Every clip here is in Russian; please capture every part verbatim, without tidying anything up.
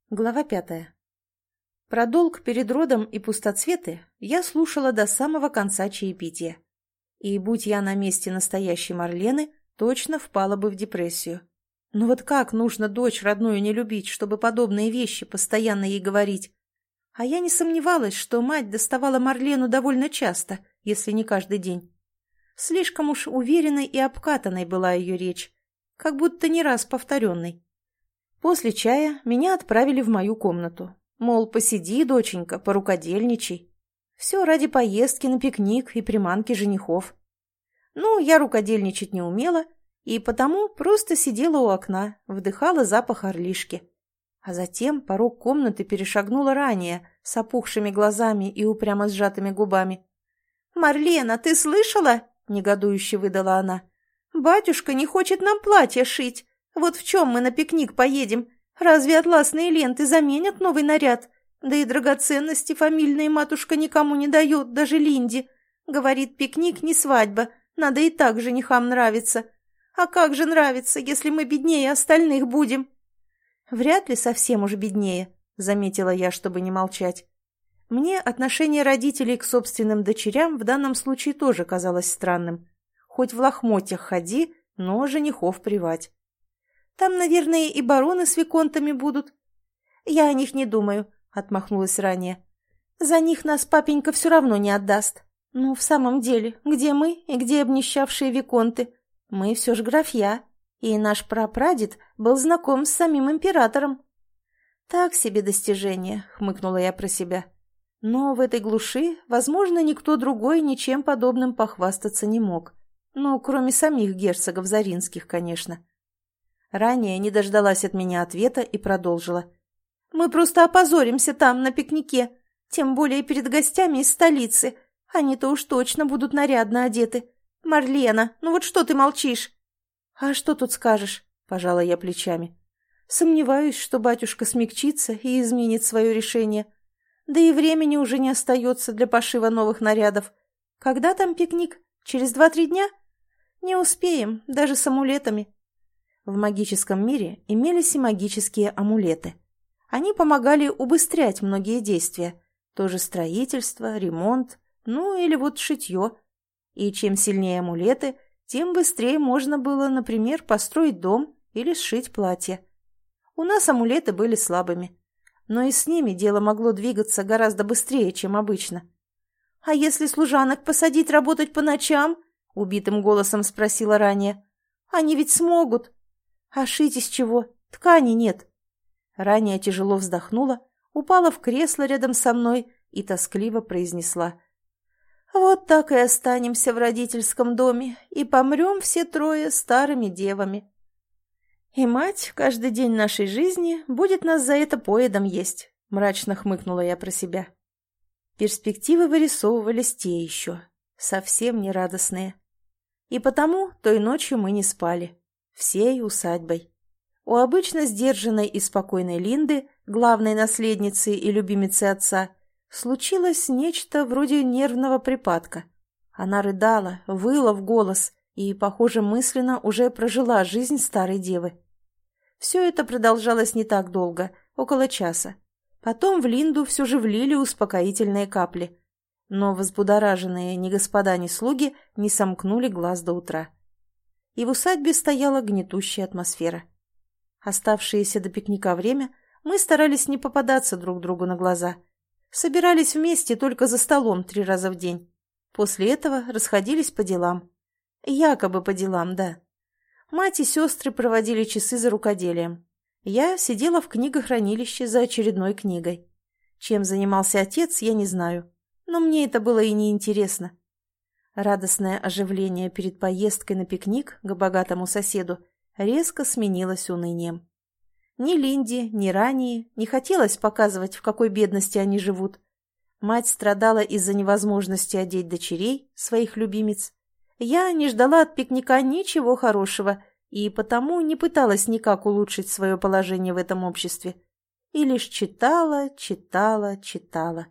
Глава пятая. Про долг перед родом и пустоцветы я слушала до самого конца чаепития. И будь я на месте настоящей Марлены, точно впала бы в депрессию. Но вот как нужно дочь родную не любить, чтобы подобные вещи постоянно ей говорить? А я не сомневалась, что мать доставала Марлену довольно часто, если не каждый день. Слишком уж уверенной и обкатанной была ее речь, как будто не раз повторенной. После чая меня отправили в мою комнату. Мол, посиди, доченька, порукодельничай. Все ради поездки на пикник и приманки женихов. Ну, я рукодельничать не умела, и потому просто сидела у окна, вдыхала запах орлишки. А затем порог комнаты перешагнула ранее, с опухшими глазами и упрямо сжатыми губами. «Марлена, ты слышала?» — негодующе выдала она. «Батюшка не хочет нам платье шить. Вот в чем мы на пикник поедем? Разве атласные ленты заменят новый наряд? Да и драгоценности фамильные матушка никому не дает, даже Линде. Говорит, пикник не свадьба, надо и так женихам нравиться. А как же нравится, если мы беднее остальных будем?» «Вряд ли совсем уж беднее», — заметила я, чтобы не молчать. Мне отношение родителей к собственным дочерям в данном случае тоже казалось странным. Хоть в лохмотьях ходи, но женихов привать. Там, наверное, и бароны с виконтами будут. Я о них не думаю, — отмахнулась ранее. За них нас папенька все равно не отдаст. Ну, в самом деле, где мы и где обнищавшие виконты? Мы все ж графья, и наш прапрадед был знаком с самим императором. Так себе достижение, — хмыкнула я про себя. Но в этой глуши, возможно, никто другой ничем подобным похвастаться не мог. Ну, кроме самих герцогов Заринских, конечно. Ранее не дождалась от меня ответа и продолжила. «Мы просто опозоримся там, на пикнике, тем более перед гостями из столицы. Они-то уж точно будут нарядно одеты. Марлена, ну вот что ты молчишь?» «А что тут скажешь?» – пожала я плечами. «Сомневаюсь, что батюшка смягчится и изменит свое решение. Да и времени уже не остается для пошива новых нарядов. Когда там пикник? Через два-три дня? Не успеем, даже с амулетами». В магическом мире имелись и магические амулеты. Они помогали убыстрять многие действия. Тоже строительство, ремонт, ну или вот шитье. И чем сильнее амулеты, тем быстрее можно было, например, построить дом или сшить платье. У нас амулеты были слабыми. Но и с ними дело могло двигаться гораздо быстрее, чем обычно. «А если служанок посадить работать по ночам?» — убитым голосом спросила ранее. «Они ведь смогут». «А шить из чего? Ткани нет». Ранее тяжело вздохнула, упала в кресло рядом со мной и тоскливо произнесла. «Вот так и останемся в родительском доме и помрем все трое старыми девами. И мать каждый день нашей жизни будет нас за это поедом есть», — мрачно хмыкнула я про себя. Перспективы вырисовывались те еще, совсем нерадостные. И потому той ночью мы не спали. Всей усадьбой. У обычно сдержанной и спокойной Линды, главной наследницы и любимицы отца, случилось нечто вроде нервного припадка. Она рыдала, выла в голос и, похоже, мысленно уже прожила жизнь старой девы. Все это продолжалось не так долго, около часа. Потом в Линду все же влили успокоительные капли. Но возбудораженные ни господа, ни слуги не сомкнули глаз до утра. И в усадьбе стояла гнетущая атмосфера. Оставшееся до пикника время мы старались не попадаться друг другу на глаза. Собирались вместе только за столом три раза в день. После этого расходились по делам. Якобы по делам, да. Мать и сестры проводили часы за рукоделием. Я сидела в книгохранилище за очередной книгой. Чем занимался отец, я не знаю. Но мне это было и не интересно. Радостное оживление перед поездкой на пикник к богатому соседу резко сменилось унынием. Ни Линде, ни ранее не хотелось показывать, в какой бедности они живут. Мать страдала из-за невозможности одеть дочерей, своих любимиц. Я не ждала от пикника ничего хорошего и потому не пыталась никак улучшить свое положение в этом обществе. И лишь читала, читала, читала.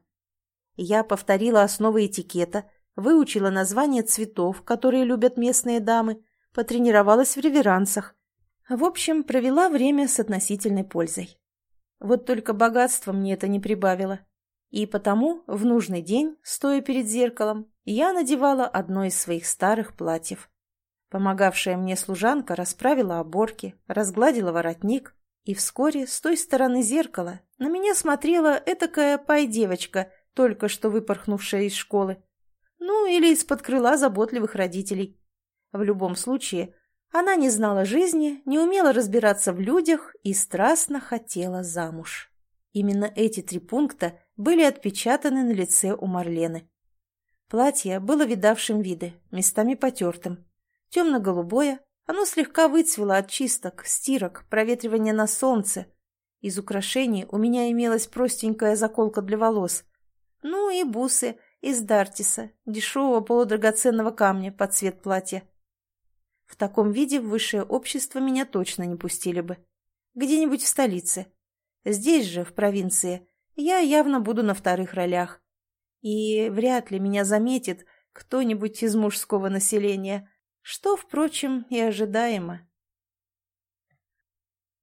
Я повторила основы этикета, выучила названия цветов, которые любят местные дамы, потренировалась в реверансах. В общем, провела время с относительной пользой. Вот только богатства мне это не прибавило. И потому в нужный день, стоя перед зеркалом, я надевала одно из своих старых платьев. Помогавшая мне служанка расправила оборки, разгладила воротник, и вскоре с той стороны зеркала на меня смотрела этакая пай-девочка, только что выпорхнувшая из школы. Ну, или из-под крыла заботливых родителей. В любом случае, она не знала жизни, не умела разбираться в людях и страстно хотела замуж. Именно эти три пункта были отпечатаны на лице у Марлены. Платье было видавшим виды, местами потертым. Темно-голубое, оно слегка выцвело от чисток, стирок, проветривания на солнце. Из украшений у меня имелась простенькая заколка для волос. Ну и бусы из дартиса, дешевого полудрагоценного камня под цвет платья. В таком виде в высшее общество меня точно не пустили бы. Где-нибудь в столице. Здесь же, в провинции, я явно буду на вторых ролях. И вряд ли меня заметит кто-нибудь из мужского населения, что, впрочем, и ожидаемо.